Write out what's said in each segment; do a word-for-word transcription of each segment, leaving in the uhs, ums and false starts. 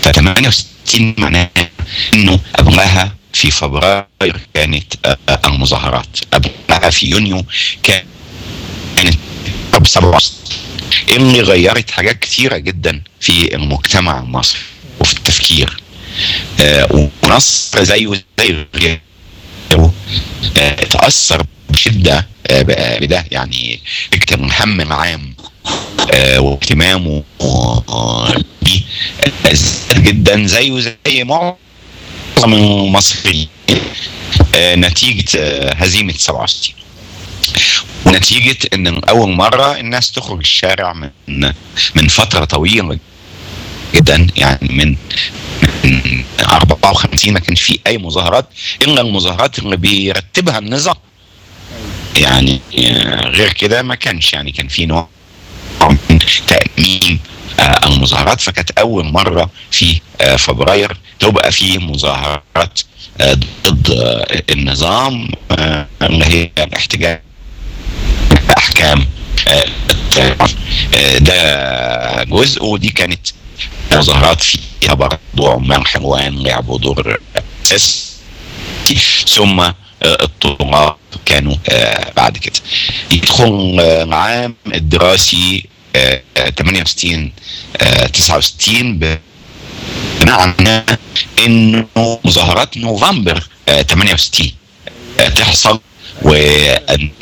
ثمانية وستين معناها انه قبلها في فبراير كانت المظاهرات، قبلها في يونيو كانت حرب سبعة وستين اللي غيرت حاجات كثيرة جدا في المجتمع المصري وفي التفكير. ونصر زيه زي غيره تأثر بشدة بده، يعني فكرة الهم العام واهتمامه بيه زاد جدا زيه زي معظم المصريين نتيجة هزيمة سبعة وستين، ونتيجة ان اول مرة الناس تخرج الشارع من من فترة طويلة جدا، يعني من من أربعة وخمسين ما كانش في اي مظاهرات الا المظاهرات اللي بيرتبها النظام، يعني غير كده ما كانش، يعني كان في نوع من تأمين المظاهرات. فكانت اول مرة في فبراير تبقى في مظاهرات ضد النظام اللي هي الاحتجاج احكام ده جزء، ودي كانت مظاهرات فيها برضو عمال حلوان لعبوا دور اساسي، ثم الطلاب كانوا بعد كده. يدخل العام الدراسي ثمانية وستين تسعة وستين بمعنى انه مظاهرات نوفمبر ثمانية وستين تحصل، وان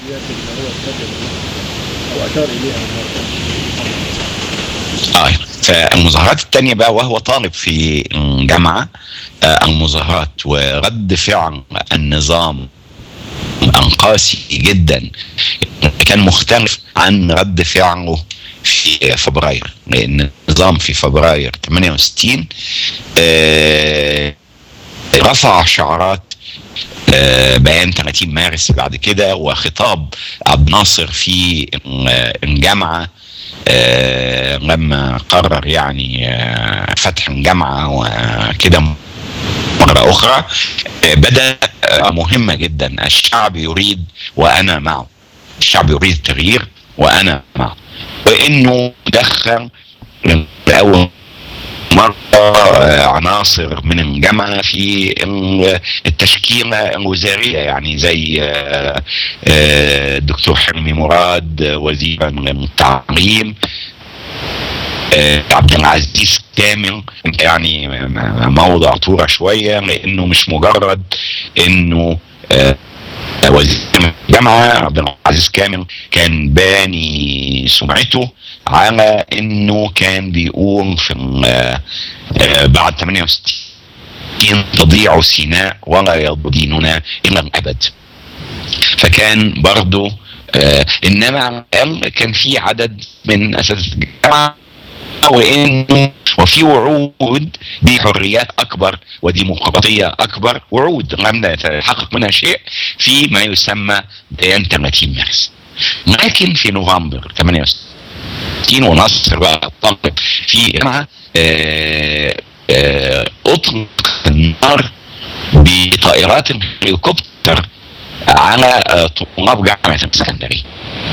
آه فالمظاهرات الثانية بقى وهو طالب في الجامعة، آه المظاهرات ورد فعل النظام القاسي جدا كان مختلف عن رد فعله في فبراير، لأن النظام في فبراير ثمانية وستين آه رفع شعارات آه بيان ثلاثين مارس بعد كده، وخطاب عبد الناصر في الجامعة آه لما قرر يعني آه فتح الجامعة وكده مرة أخرى، آه بدأ آه مهمة جدا: الشعب يريد وأنا معه، الشعب يريد التغيير وأنا معه. وإنه دخل لأول مرة عناصر من الجامعة في التشكيلة الوزارية، يعني زي الدكتور حلمي مراد وزيرا للتعليم، عبد العزيز كامل، يعني موضع طورة شوية لأنه مش مجرد إنه وزير الجامعة. عبد العزيز كامل كان باني سمعته على انه كان بيقول في بعد ثمانية وستين تضيع سيناء ولا يضديننا الى الابد. فكان برضو آه انما على الاقل كان في عدد من اساتذه الجامعه وانه وفي وعود بحريات اكبر وديمقراطيه اكبر، وعود لم يتحقق منها شيء في ما يسمى بيان ثلاثين مارس. لكن في نوفمبر ثمانية وستين ونصر بقى طلب في جامعه اطلق النار بطائرات الهليكوبتر على طلاب جامعه الاسكندريه،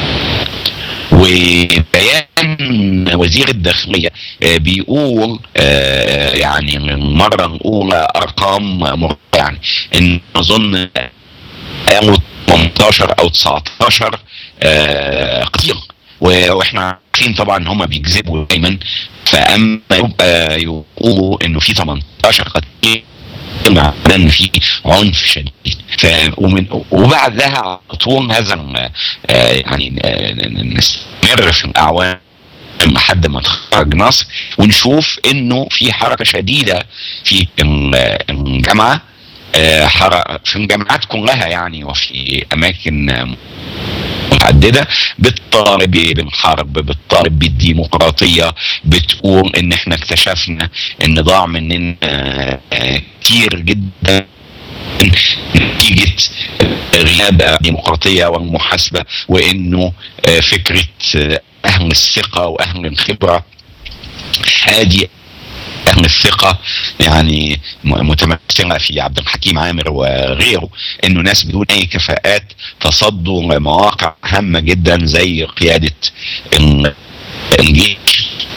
وبيان وزير الداخلية بيقول يعني المرة الأولى أرقام مرة، يعني إن أظن ثمانية عشر أو تسعة عشر قتيل، وإحنا عارفين طبعا هم بيكذبوا دايما، فأما يبقى يقولوا إنه في ثمانية عشر قتيل معناه في عنف شديد. وبعدها على طول هذا يعني نستمر في الاعوام لحد ما تخرج نصر ونشوف انه في حركه شديده في الجامعه، في الجامعات كلها يعني، وفي اماكن متعدده بتطالب بالحرب، بتطالب بالديمقراطيه، بتقول ان احنا اكتشفنا ان ضاع مننا كتير جدا نتيجه غياب الديمقراطيه والمحاسبه، وانه فكره اهل الثقه واهل الخبره ادي اهل الثقه يعني متمثله في عبد الحكيم عامر وغيره، انه ناس بدون اي كفاءات تصدوا لمواقع هامه جدا زي قياده الجيش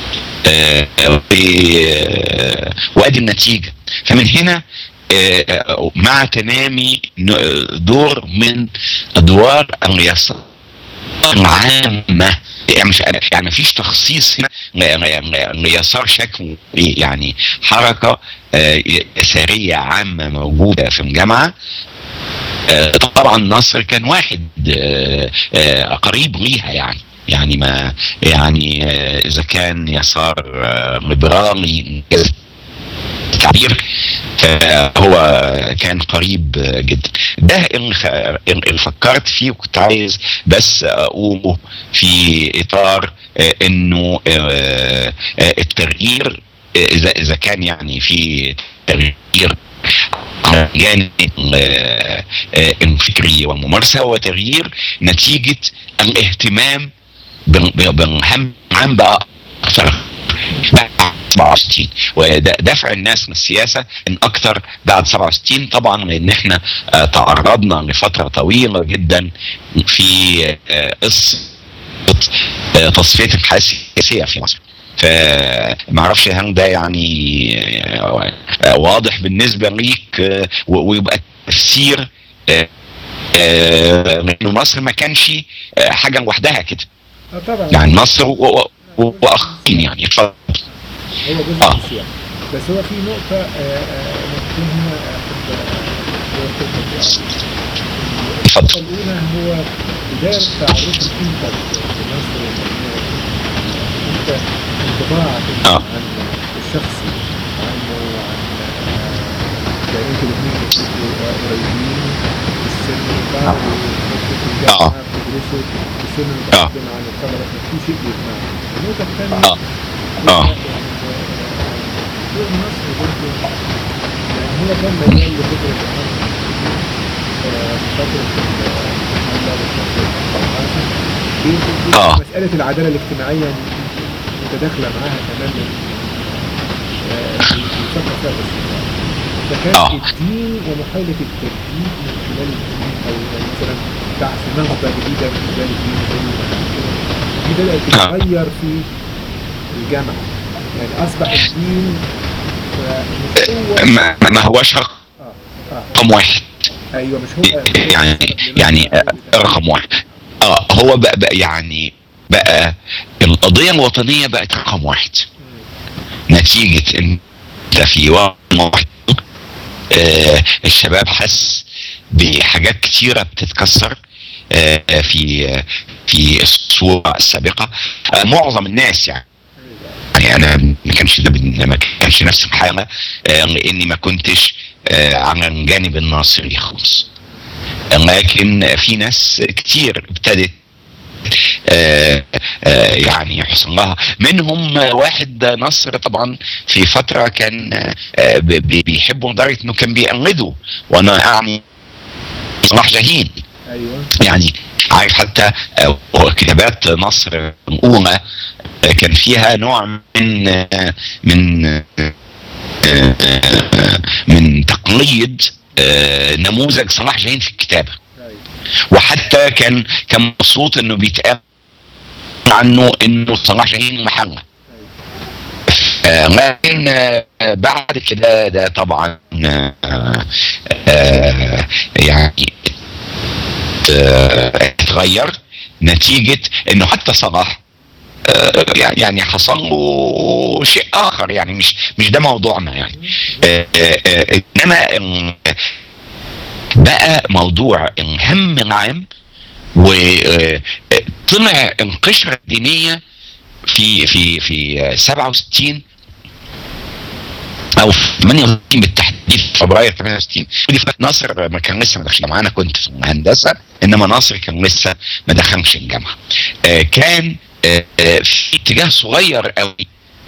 وادي النتيجة. فمن هنا مع تنامي دور من ادوار اليسار العامة، يعني مش يعني ما فيش تخصيص هنا ليسار شكل، يعني حركة يسارية عامة موجودة في الجامعة. طبعا نصر كان واحد قريب ليها، يعني يعني ما يعني اذا كان يسار ليبرالي تعبير هو كان قريب جدا. ده اللي فكرت فيه، وكنت عايز بس اقوله في اطار انه التغيير اذا اذا كان يعني في تغيير جانب الفكري والممارسه، هو تغيير نتيجه الاهتمام بالهم عام بقى اكثر سبعة وستين، ودفع الناس من السياسة ان اكتر بعد سبعة وستين طبعا، لان احنا تعرضنا لفترة طويلة جدا في قصة تصفية الحياة السياسية في مصر. فما اعرفش هل ده يعني واضح بالنسبة ليك، ويبقى تفسير انه مصر ما كانش حاجة لوحدها كده، يعني مصر واخرين يعني. اتفضل. هو جزء آه. من السياق، بس هو في نقطة نقطة هنا النقطة الأولى هو بداية تعرف الإنتر في مصر. أنت انطباعك آه. عن الشخصي عنه وعن يعني أنتوا الاثنين بتبقوا قريبين في السن من بعض، وفي الجامعة بتدرسوا في السن المتقدم عن الطلبة، في شيء بيجمعنا. النقطة الثانية اه دور مصر برضه يعني هو كان ميال لفكرة الحرب فترة الحملة وفترة مسألة العدالة الاجتماعية متداخلة معاها تماما في الفترة فيها باستمرار. فكان الدين ومحاولة التجديد من خلال الدين، أو مثلا بعث نهضة جديدة من خلال الدين دي بدأت تتغير في الجامعة. يعني أصبح الدين ما, ما هوش رقم آه. آه. واحد. أيوة مش هو يعني يعني رقم واحد. اه هو بقى, بقى يعني بقى القضية الوطنية بقت رقم واحد، نتيجة ان ده في وقت واحد آه الشباب حس بحاجات كتيرة بتتكسر آه في في الصورة السابقة. آه معظم الناس يعني يعني انا ما كانش ده ما كانش نفس الحالة، آه لاني ما كنتش آه على الجانب الناصري خالص، لكن في ناس كتير ابتدت آه آه يعني يحصل لها. منهم واحد نصر طبعا في فترة كان آه بيحبوا لدرجة انه كان بيقلدوا، وانا اعني صلاح جاهين. ايوه يعني عارف حتى آه كتابات نصر الاولى آه كان فيها نوع من آه من آه من تقليد آه نموذج صلاح جاهين في الكتابة. وحتى كان كان مبسوط انه بيتقال عنه انه صلاح جاهين محلة. آه لكن آه بعد كده ده طبعا آه آه يعني آه اتغير نتيجة انه حتى صلاح آه يعني حصل له شيء اخر، يعني مش مش ده موضوعنا يعني. آه آه انما بقى موضوع الهم العام، وطلع القشرة الدينية في في في سبعة وستين او في ثمانية وستين بالتحديد، فبراير ثمانية وستين. ناصر ما كان لسه ما دخلش الجامعه، انا كنت في الهندسه، انما ناصر كان لسه ما دخلش الجامعه. كان في اتجاه صغير قوي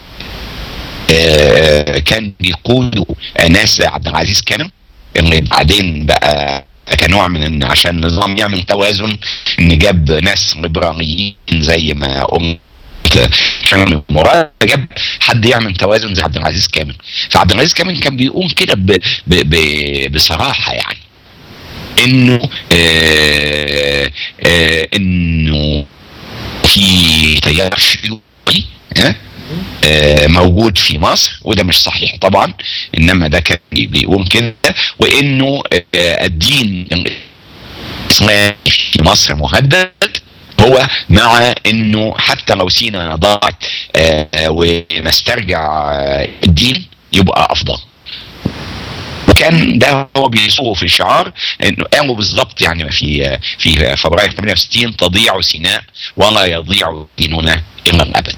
كان بيقودوا ناس زي عبد العزيز كامل، اللي بعدين بقى كنوع من ان عشان النظام يعمل توازن ان جاب ناس ليبراليين زي ما قلت، عشان مراد جاب حد يعمل توازن زي عبد العزيز كامل. فعبد العزيز كامل كان بيقول كده ب ب ب بصراحه يعني انه آآ آآ انه في تيار شيوعي آه موجود في مصر، وده مش صحيح طبعا، انما ده كان بيقول كده، وانه آه الدين الاسلامي في مصر مهدد، هو مع انه حتى لو سينا ضاعت آه ونسترجع آه الدين يبقى افضل. وكان ده هو بيصوغ في الشعار، انه قالوا بالظبط يعني في في فبراير ثمانية وستين: تضيع سيناء ولا يضيع ديننا الى الابد.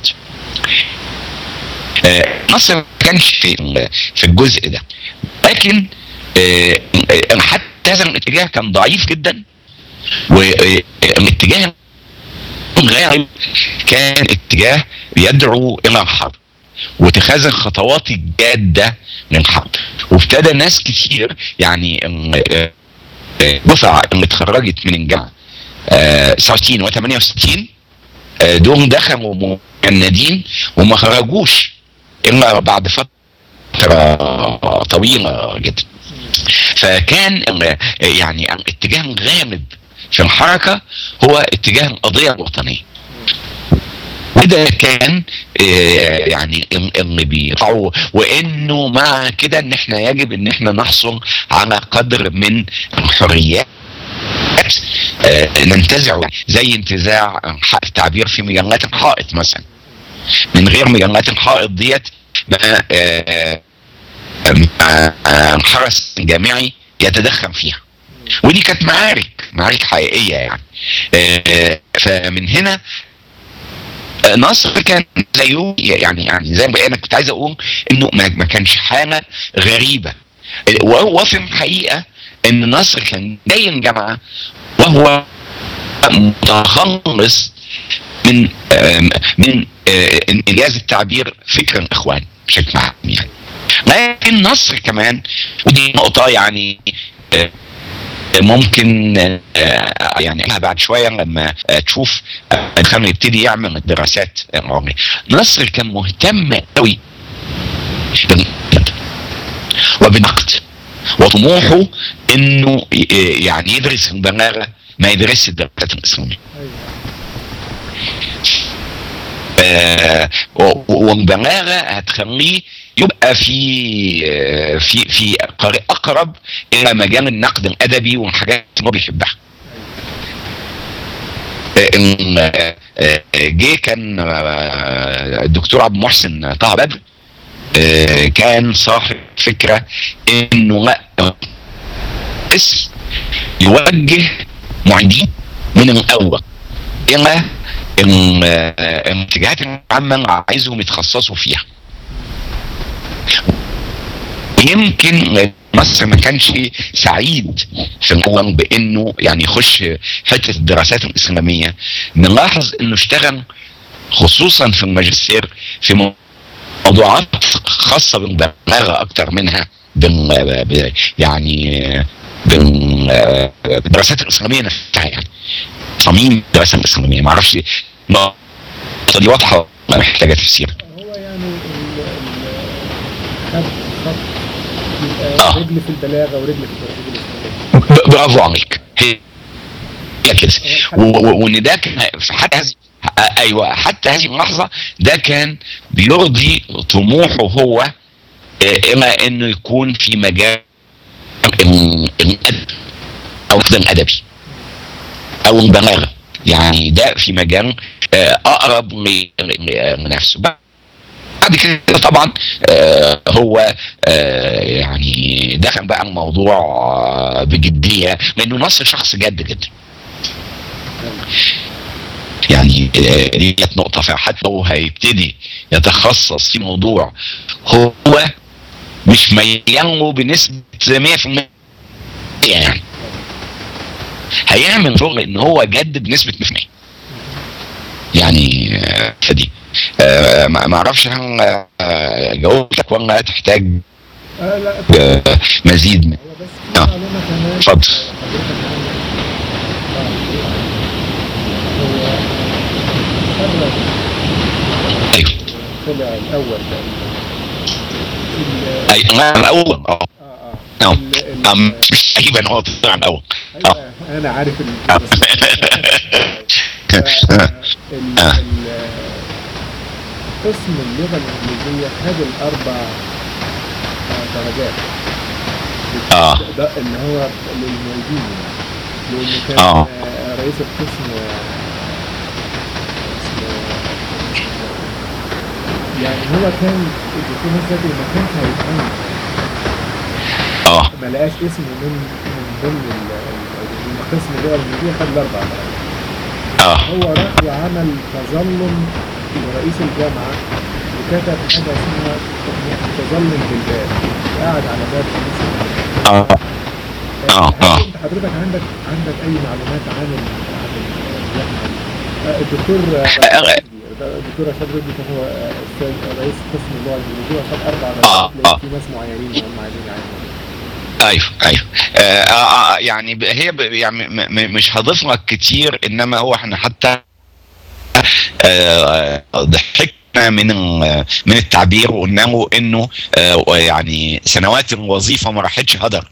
مصر ما كانش في في الجزء ده، لكن حتى هذا الاتجاه كان ضعيف جدا، والاتجاه غالب كان اتجاه يدعو الى الحرب واتخاذ الخطوات الجاده للحرب. وابتدى ناس كتير يعني دفعه اللي اتخرجت من الجامعه تسعة وستين و ثمانية وستين دول دخلوا مجندين وما خرجوش الا بعد فتره طويله جدا. فكان يعني الاتجاه الغالب في الحركه هو اتجاه القضيه الوطنيه، وده كان يعني اللي بيطلعوا، وانه مع كده ان احنا يجب ان احنا نحصل على قدر من الحريات ننتزع، زي انتزاع حق التعبير في مجلات الحائط مثلا. من غير مجلات الحائط ديت ما الحرس الجامعي يتدخل فيها، ودي كانت معارك معارك حقيقيه يعني. فمن هنا نصر كان زيه يعني يعني زي ما انا كنت عايز اقول انه ما كانش حاله غريبه، وفي الحقيقه ان نصر كان جاي الجامعه وهو متخلص من من انجاز التعبير فكر الاخوان بشكل عام يعني. لكن نصر كمان، ودي نقطه يعني ممكن يعني بعد شويه لما تشوف كان يبتدي يعمل الدراسات العلميه، نصر كان مهتم قوي وبالنقد، وطموحه انه يعني يدرس البلاغه ما يدرس الدراسات الاسلاميه. آه والبلاغه هتخليه يبقى في في في اقرب الى مجال النقد الادبي والحاجات اللي هو بيحبها. جه كان الدكتور عبد المحسن طه بدر كان صاحب فكره انه لا اسم يوجه معيدين من الاول الى الاتجاهات العامه اللي عايزهم يتخصصوا فيها. يمكن مصر ما كانش سعيد في الاول بانه يعني يخش حته الدراسات الاسلاميه. نلاحظ انه اشتغل خصوصا في الماجستير في موضوعات خاصه بالبلاغه اكتر منها بال يعني بالدراسات الاسلاميه نفسها، يعني صميم الدراسه الاسلاميه. ما اعرفش دي واضحه محتاجه تفسير. هو يعني خد خط يبقى رجل في البلاغه ورجل في الدراسات الاسلاميه. برافو عليك، هي كده. وان ده كان حتى هذه ايوه حتى هذه اللحظه ده كان بيرضي طموحه هو الى انه يكون في مجال الادب او الادبي او البلاغه، يعني ده في مجال اقرب لنفسه. بعد كده طبعا هو يعني دخل بقى الموضوع بجديه، لانه نصر شخص جد جدا يعني. دي نقطه، فحتى هو هيبتدي يتخصص في موضوع هو مش مياله بنسبه مية في المية يعني، هيعمل شغل ان هو جد بنسبه مية في المية يعني. فدي آه ما اعرفش هل جاوبتك ولا تحتاج آه لا آه مزيد من اه اتفضل. ايوه طلع الاول اي انا الاول اه اه اه مش تقريبا هو طلع الاول. اه انا عارف قسم اللغة الإنجليزية خد الأربع درجات اه ده اللي هو للموجود، لأنه كان اه رئيس القسم يعني هو كان الدكتور نصر ما كانش هيتعمل اه ما لقاش اسمه من من ضمن القسم اللغة الإنجليزية، خد الأربع درجات. اه هو راح وعمل تظلم لرئيس الجامعة وكتب حاجة اسمها تظلم بالباب، قاعد على باب كنيسة. اه اه اه انت حضرتك عندك عندك اي معلومات عن عن الدكتور الدكتور رشاد رشدي كان هو رئيس قسم اللغة الإنجليزية وخد أربع درجات في ناس معينين هم عايزين يعينوا. ايوه ايوه آه آه يعني هي يعني مش هضيف لك كتير، انما هو احنا حتى آه ضحكنا من من التعبير وقلنا له انه آه يعني سنوات الوظيفه ما راحتش هدر.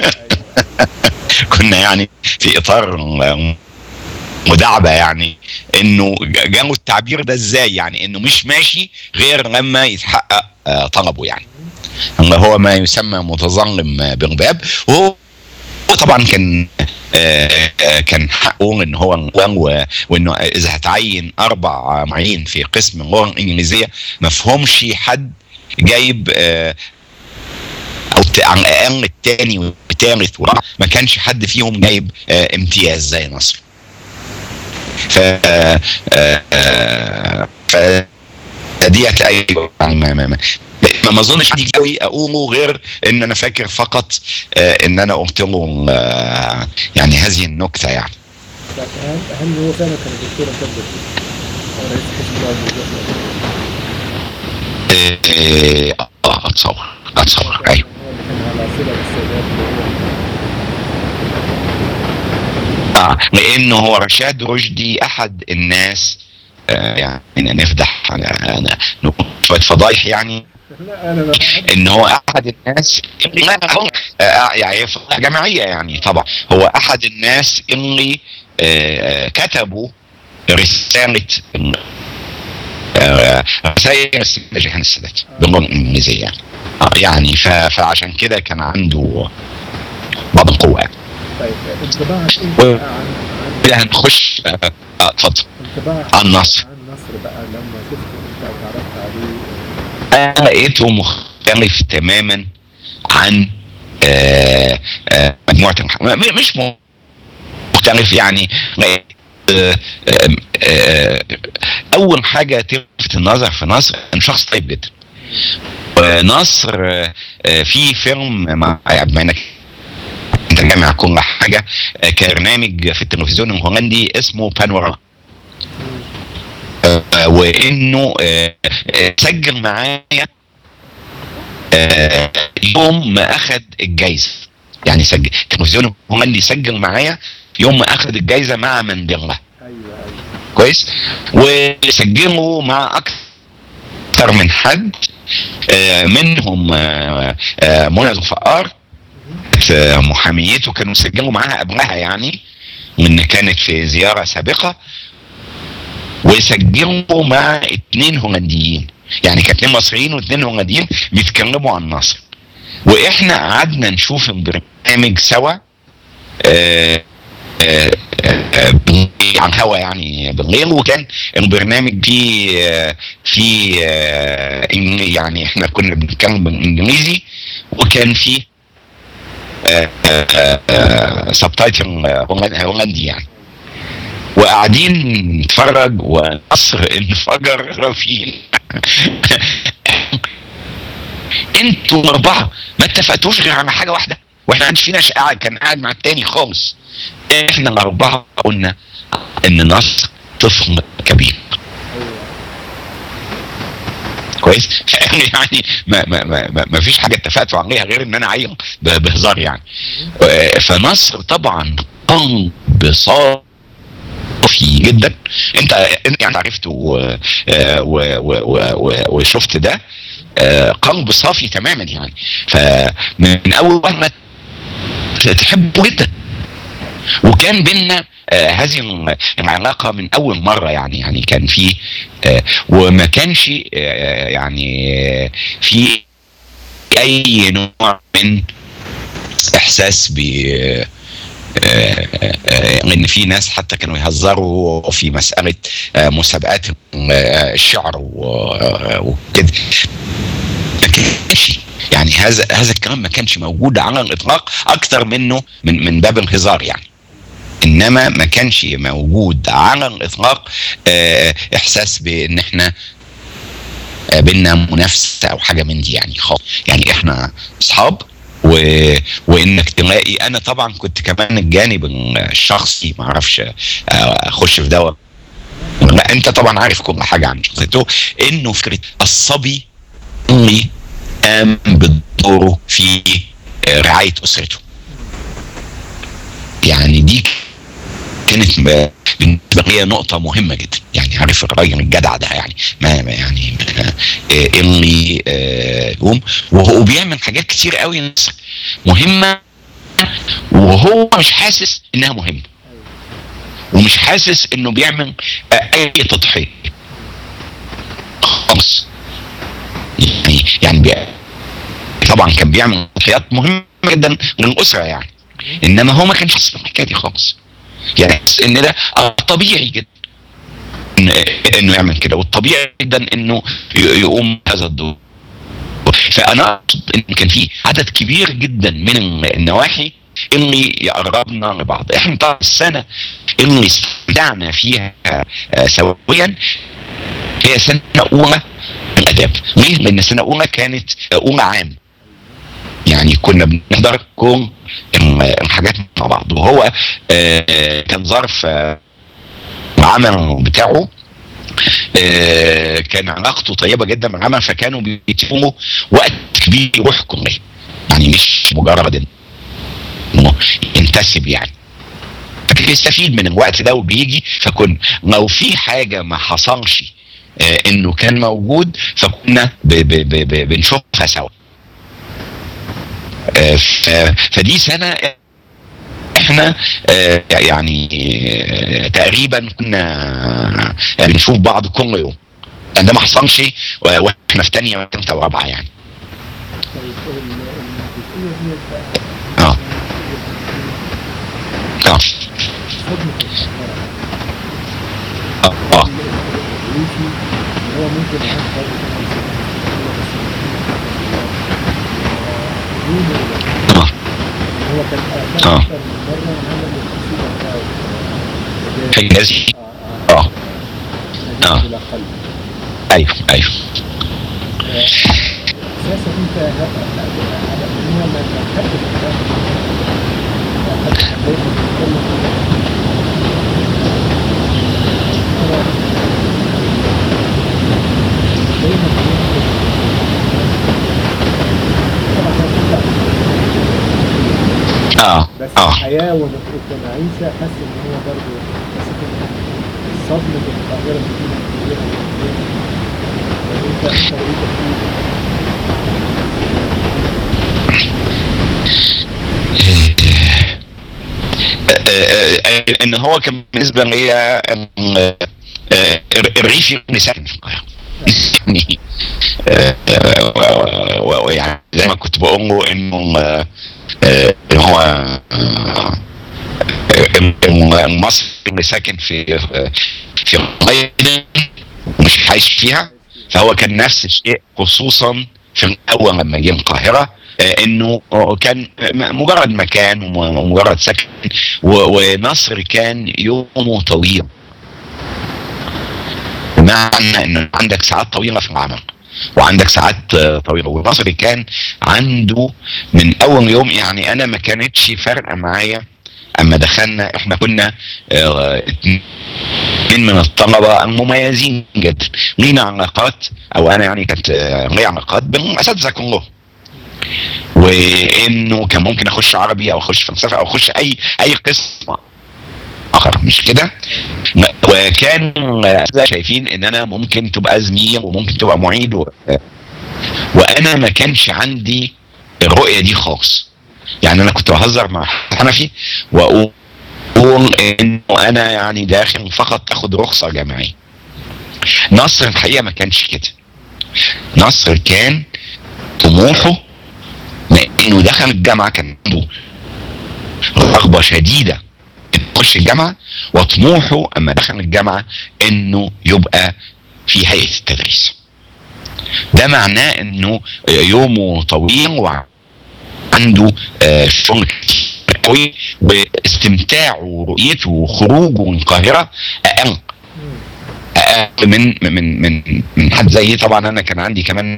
كنا يعني في اطار مداعبه، يعني انه جاله التعبير ده ازاي، يعني انه مش ماشي غير لما يتحقق آه طلبه، يعني هو ما يسمى متظلم بالباب. وهو طبعا كان آه كان حقه ان هو وانه اذا هتعين اربع معين في قسم اللغه الانجليزيه ما فهمش حد جايب آه او على الاقل الثاني والثالث ما كانش حد فيهم جايب آه امتياز زي نصر. ف ف ديت ايوه يعني ما ما ما اظنش حد قوي اقوله غير ان انا فاكر فقط آه ان انا قلت له آه يعني هذه النكته يعني. هل هل هو فعلا كان الدكتور رشاد رئيس قسم اللغة؟ اه اتصور اتصور ايوه. اه لانه هو رشاد رشدي احد الناس آه يعني نفضح انا نقول شويه فضايح يعني ان هو احد الناس آه يعني جماعيه يعني طبعا هو احد الناس اللي آه كتبوا رساله آه رسائل السيد جيهان السادات باللغه الانجليزيه يعني. آه يعني فعشان كده كان عنده بعض القوه يعني. طيب انطباعك انت عن هنخش اتفضل انطباعك عن نصر عن نصر بقى لما شفته انت وتعرفت عليه؟ انا لقيته مختلف تماما عن آآ آآ مجموعه مش مختلف يعني. آآ آآ اول حاجه تلفت النظر في نصر ان شخص طيب جدا. نصر في فيلم مع انك انت جامع كل حاجه كبرنامج في التلفزيون الهولندي اسمه بانوراما، وانه سجل معايا يوم ما اخذ الجايزه، يعني سجل التلفزيون الهولندي سجل معايا يوم ما اخذ الجايزه مع مانديلا. كويس. وسجلوا مع اكثر من حد منهم منى ظفار محاميته كانوا سجلوا معاها قبلها يعني من كانت في زياره سابقه، وسجلوا مع اتنين هولنديين يعني كانت اتنين مصريين واتنين هولنديين بيتكلموا عن نصر، واحنا قعدنا نشوف البرنامج سوا آآ آآ آآ عن هوا يعني بالليل. وكان البرنامج فيه فيه يعني احنا كنا بنتكلم بالانجليزي وكان فيه سبتايتل هولندي يعني، وقاعدين نتفرج ونصر انفجر رفيق. انتوا الاربعه ما اتفقتوش غير على حاجه واحده، واحنا عندنا فينا قاعد كان قاعد مع التاني خالص. احنا الاربعه قلنا ان نصر طفل كبير. كويس. يعني ما ما ما ما فيش حاجه اتفقتوا عليها غير ان انا عايل بهزار يعني. فنصر طبعا قلب صافي جدا. انت انت يعني عرفت وشفت ده قلب صافي تماما يعني. فمن اول مره تحبه جدا وكان بينا آه هذه العلاقه من اول مره، يعني يعني كان في آه وما كانش آه يعني آه في اي نوع من احساس ب آه ان في ناس حتى كانوا يهزروا في مساله آه مسابقات آه الشعر وكده. ما كانش يعني هذا هذا الكلام ما كانش موجود على الاطلاق، اكثر منه من من باب الهزار يعني. انما ما كانش موجود على الاطلاق اه احساس بان احنا اه بينا منافسه او حاجه من دي يعني خالص. يعني احنا اصحاب، و... وانك تلاقي انا طبعا كنت كمان الجانب الشخصي ما اعرفش اخش في ده، لا انت طبعا عارف كل حاجه عن شخصيته، انه فكره الصبي اللي قام بدوره في رعايه اسرته. يعني دي كانت بالنسبه لي نقطه مهمه جدا. يعني عارف الراجل الجدع ده يعني ما يعني اللي يقوم وهو بيعمل حاجات كتير قوي مهمه وهو مش حاسس انها مهمه، ومش حاسس انه بيعمل اي تضحيه خالص. يعني يعني بي... طبعا كان بيعمل تضحيات مهمه جدا للاسره يعني، انما هو ما كانش حاسس بالحكايه دي خالص. يعني ان ده طبيعي جدا انه يعمل كده، والطبيعي جدا انه يقوم هذا الدور. فانا اقصد ان كان في عدد كبير جدا من النواحي اللي يقربنا لبعض. احنا طبعا السنه اللي استمتعنا فيها سويا هي سنه اولى الاداب. ليه؟ لان السنه الاولى كانت اولى عام، يعني كنا بنحضر كل الحاجات مع بعض، وهو كان ظرف العمل بتاعه كان علاقته طيبه جدا مع العمل، فكانوا بيتفقوا وقت كبير يروح كليه، يعني مش مجرد انه ينتسب يعني، فكان يستفيد من الوقت ده وبيجي. فكنا لو في حاجه ما حصلش انه كان موجود فكنا بنشوفها سوا. فدي سنه احنا يعني تقريبا كنا بنشوف بعض كل يوم، ده ما حصلش واحنا في ثانيه وثالثه ورابعه يعني. اه اه اه هو كان اه حجازي اه اه ايوه ايوه اساسا انت هو ما تحدث اه بس اه الحياه والمعيشه حاسس ان هو برضه صدمه القاهره كبيره انت انت ان هو كان بالنسبه لي الريفي اللي ساكن في القاهره يعني زي ما كنت بقول له انه هو المصري اللي ساكن في في القاهره مش عايش فيها، فهو كان نفس الشيء خصوصا في الاول لما جه القاهره، انه كان مجرد مكان ومجرد سكن، ومصر كان يومه طويل، بمعنى ان عندك ساعات طويله في العمل وعندك ساعات طويله. والمصري كان عنده من اول يوم، يعني انا ما كانتش فارقه معايا اما دخلنا، احنا كنا اتنين من الطلبه المميزين جدا لينا علاقات، او انا يعني كانت لي علاقات بالاساتذه كلهم، وانه كان ممكن اخش عربي او اخش فلسفه او اخش اي اي قسم اخر مش كده، وكان شايفين ان انا ممكن تبقى زميل وممكن تبقى معيد و... وانا ما كانش عندي الرؤيه دي خالص. يعني انا كنت بهزر مع حنفي واقول تقول انه انا يعني داخل فقط اخد رخصة جامعية. نصر الحقيقة ما كانش كده. نصر كان طموحه انه دخل الجامعة كان عنده رغبة شديدة انه يخش الجامعة، وطموحه اما دخل الجامعة انه يبقى في هيئة التدريس. ده معناه انه يومه طويل وعنده شغل قوي، واستمتاعه ورؤيته وخروجه من القاهرة اقل اقل من من من من حد زيي. طبعا انا كان عندي كمان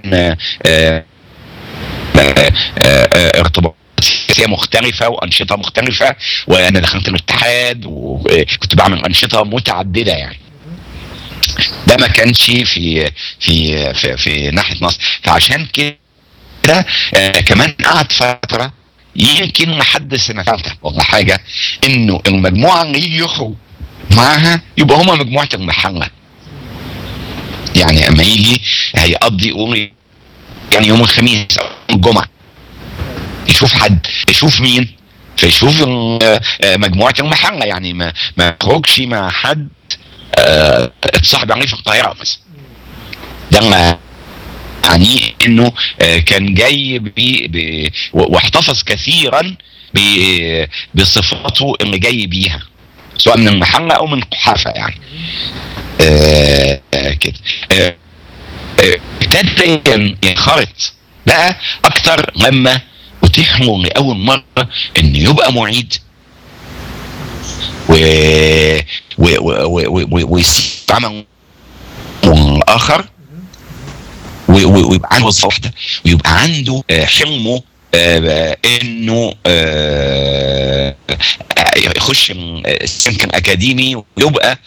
ارتباط سياسية مختلفة وأنشطة مختلفة، وأنا دخلت الاتحاد وكنت بعمل أنشطة متعددة يعني. ده ما كانش في في في, في ناحية نصر. فعشان كده آه كمان قعد فترة يمكن لحد سنة ثالثة ولا حاجة إنه المجموعة اللي يجي يخرج معاها يبقى هما مجموعة المحلة. يعني أما يجي هيقضي يقول يعني يوم الخميس أو الجمعة يشوف حد، يشوف مين؟ فيشوف مجموعة المحلة. يعني ما ما يخرجش مع حد اه اتصاحب عليه في القاهرة مثلا. ده يعني انه اه كان جاي بي واحتفظ كثيرا بصفاته اللي جاي بيها، سواء من المحلة او من القحافة يعني. اه اه كده ابتدى اه ينخرط بقى اكتر لما اتيح له لاول مره انه يبقى معيد و و و ويسيب عمل اخر ويبقى عنده وظيفه واحده، ويبقى عنده حلمه انه يخش السلك الاكاديمي ويبقى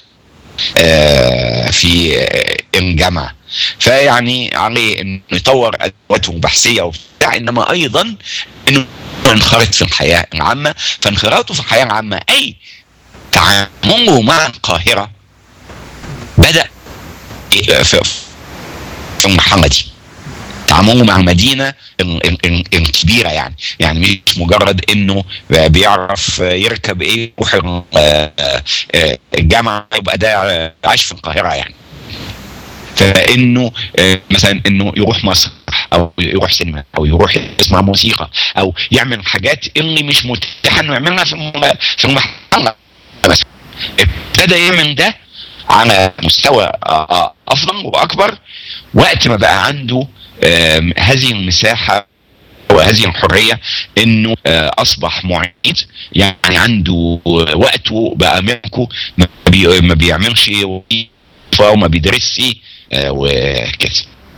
في الجامعه. فيعني عليه انه يطور ادواته البحثيه وبتاع، انما ايضا انه ينخرط في الحياه العامه. فانخراطه في الحياه العامه اي تعامله مع القاهره بدا في المرحله دي، تعامله مع المدينه الكبيره يعني. يعني مش مجرد انه بيعرف يركب ايه يروح الجامعه يبقى ده عايش في القاهره يعني. فانه مثلا انه يروح مسرح او يروح سينما او يروح يسمع موسيقى او يعمل حاجات اللي مش متاحه انه يعملها في في المحل مثلا. ابتدى يعمل ده على مستوى افضل واكبر وقت ما بقى عنده هذه المساحه وهذه الحريه، انه اصبح معيد. يعني عنده وقته بقى ملكه، ما بيعملش وظيفه وما بيدرسش وكده.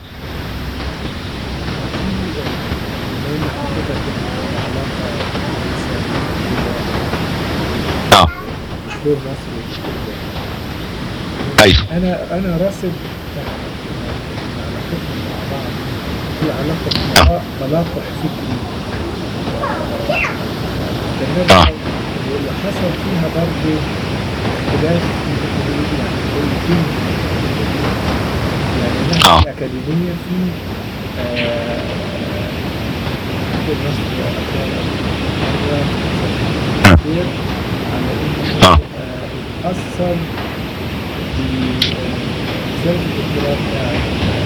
اه ايوه انا انا راسب في علاقه تلاقح فكري اه واللي حصل فيها برضه اختلاف يعني يعني الناحيه اه الاكاديميه في اه اثر في رساله الدكتوراه بتاعت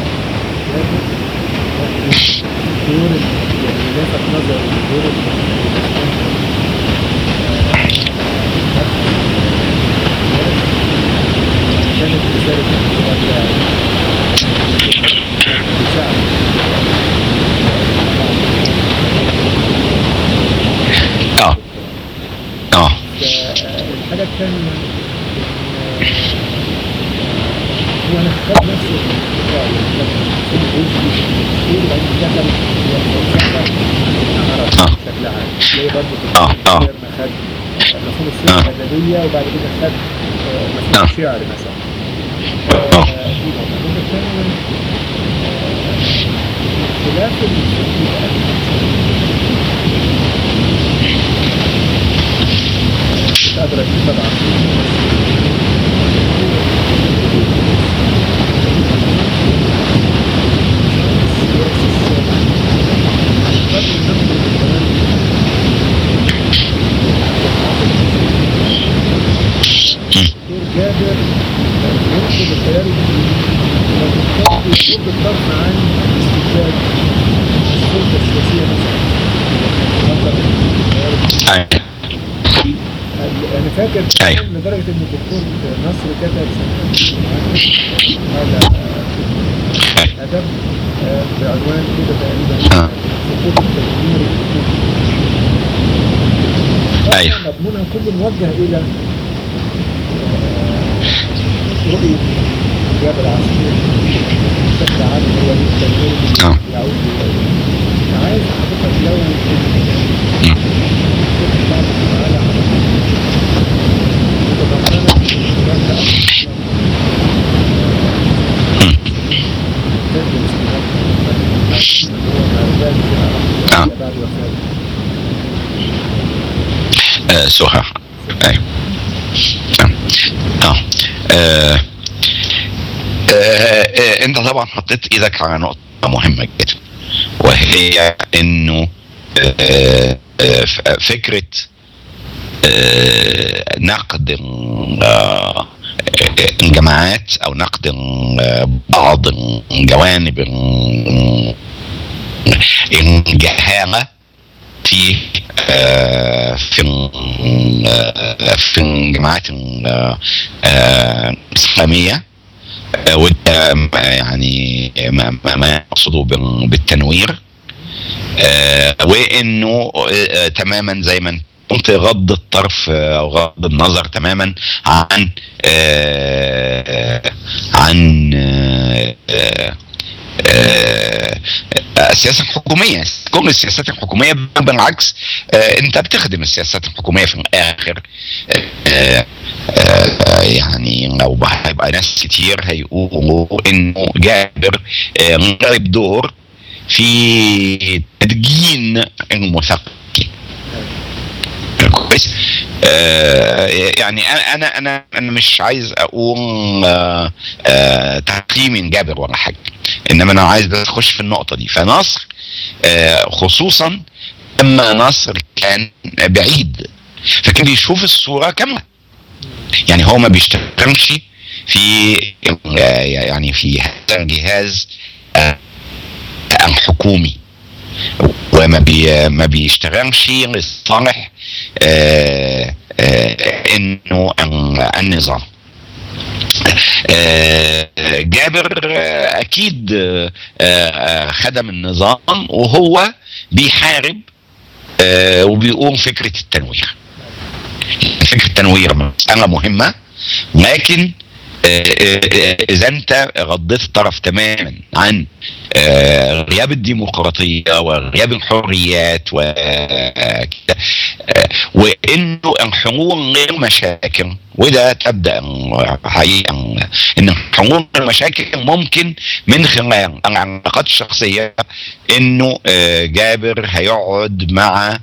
دور يعني لفت نظري دور كانت رساله الدكتوراه بتاعت اه اه الحاجة الثانية هو انا خد نفس بشكل عام ليه برضه في الشعر خد مفهوم السيرة الأدبية وبعد كده خد مفهوم الشعر مثلا. النقطة الثانية اختلاف أدرك طبعا جابر ينقذ التيار الديني ويصد الطرف عن استبداد السلطة السياسية مثلا. أنا فاكر لدرجة إن الدكتور نصر كتب هذا أدب بعنوان كده تقريبا سقوط التدمير ايوه مضمونها كله موجه الى رؤية جابر العسكري بشكل عام هو التدمير يعود عايز حضرتك لو على آه صحيح. ايوه اه آه. آه. انت طبعا حطيت ايدك على نقطة مهمة جدا، وهي انه آه آه فكرة آه نقد آه الجماعات او نقد بعض جوانب الجهالة في في في الجماعات الإسلامية، وده يعني ما يقصده بالتنوير، وإنه تماما زي ما كنت غض الطرف او غض النظر تماما عن عن السياسة الحكومية. كل السياسات الحكومية بالعكس انت بتخدم السياسات الحكومية في الاخر. يعني لو هيبقى ناس كتير هيقولوا انه جابر لعب دور في تدجين المثقفين. كويس. آه يعني انا انا انا مش عايز اقول آه آه تقييم جابر ولا حاجه، انما انا عايز اخش في النقطه دي. فنصر آه خصوصا لما نصر كان بعيد فكان بيشوف الصوره كامله، يعني هو ما بيشتغلش في آه يعني في هذا الجهاز آه الحكومي، وما بي ما بيشتغلش لصالح آه آه انه النظام. آه جابر آه اكيد آه خدم النظام وهو بيحارب آه وبيقوم فكرة التنوير. فكرة التنوير مسألة مهمة، لكن اذا انت غضيت الطرف تماما عن غياب الديمقراطية وغياب الحريات وكده، وانه الحلول غير مشاكل، وده تبدأ حقيقة ان حلول المشاكل ممكن من خلال العلاقات الشخصية. انه جابر هيقعد مع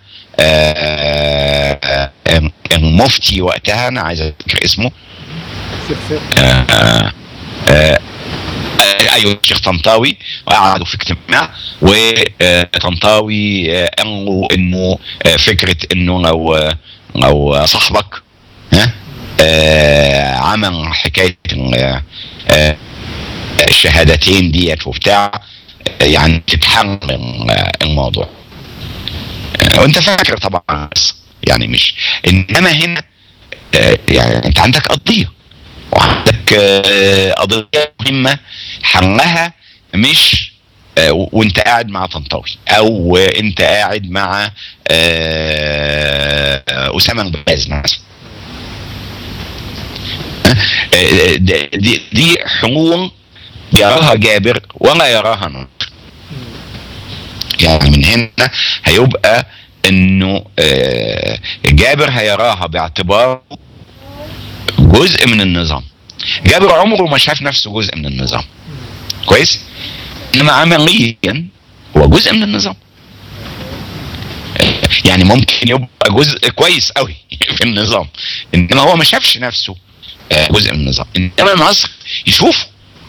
المفتي وقتها، انا عايز اذكر اسمه، آه آه آه ايوه الشيخ طنطاوي، وقعدوا في اجتماع وطنطاوي قالوا انه فكره انه لو لو صاحبك ها آه عمل حكايه آه الشهادتين ديت وبتاع يعني تتحمل الموضوع. آه وانت فاكر طبعا، يعني مش انما هنا آه يعني انت عندك قضيه وعندك قضية مهمة حلها مش وانت قاعد مع طنطاوي او انت قاعد مع أسامة الباز مثلا. دي, دي حلول يراها جابر ولا يراها نصر. يعني من هنا هيبقى انه جابر هيراها باعتباره جزء من النظام. جابر عمره ما شاف نفسه جزء من النظام، كويس، انما عمليا هو جزء من النظام. يعني ممكن يبقى جزء كويس قوي في النظام، انما هو ما شافش نفسه جزء من النظام. انما نصر يشوفه،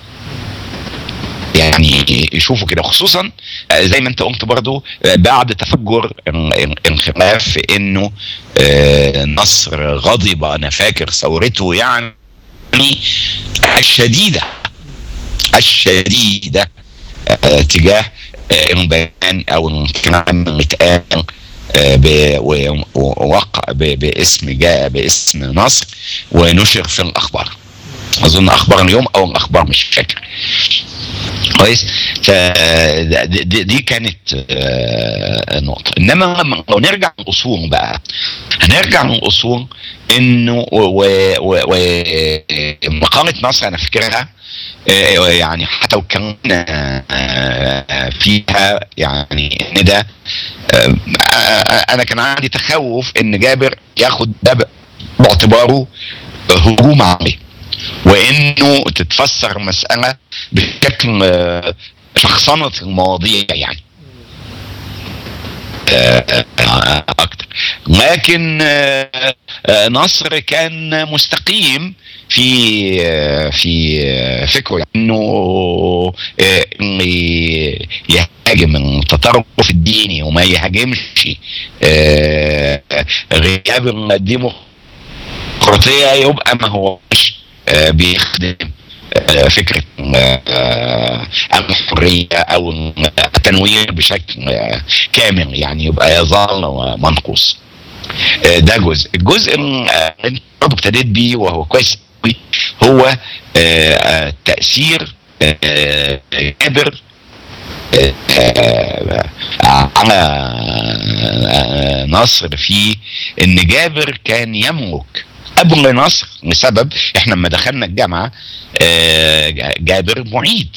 يعني يشوفوا كده، خصوصا زي ما انت قلت برضو بعد تفجر الخلاف في انه نصر غضب. انا فاكر ثورته يعني يعني الشديدة الشديدة آه تجاه آه البيان او الكلام اللي اتقال آه ووقع باسم جاء باسم نصر ونشر في الاخبار، اظن اخبار اليوم او الاخبار مش فاكر كويس. فدي كانت نقطة. انما لو نرجع للاصول بقى، هنرجع للاصول انه ومقالة نصر انا فاكرها يعني حتى وكان فيها يعني ان ده انا كان عندي تخوف ان جابر ياخد ده باعتباره هجوم عليه، وانه تتفسر المسألة بشكل شخصنة المواضيع يعني اكتر. لكن نصر كان مستقيم في في فكره انه يهاجم التطرف الديني وما يهاجمش غياب الديمقراطية، يبقى ما هوش بيخدم فكرة الحرية او التنوير بشكل كامل، يعني يبقى يظل منقوص. ده جزء. الجزء اللي انت برضه ابتديت بيه وهو كويس هو تأثير جابر على نصر، في ان جابر كان يملك قبل نصر لسبب احنا لما دخلنا الجامعة جابر معيد.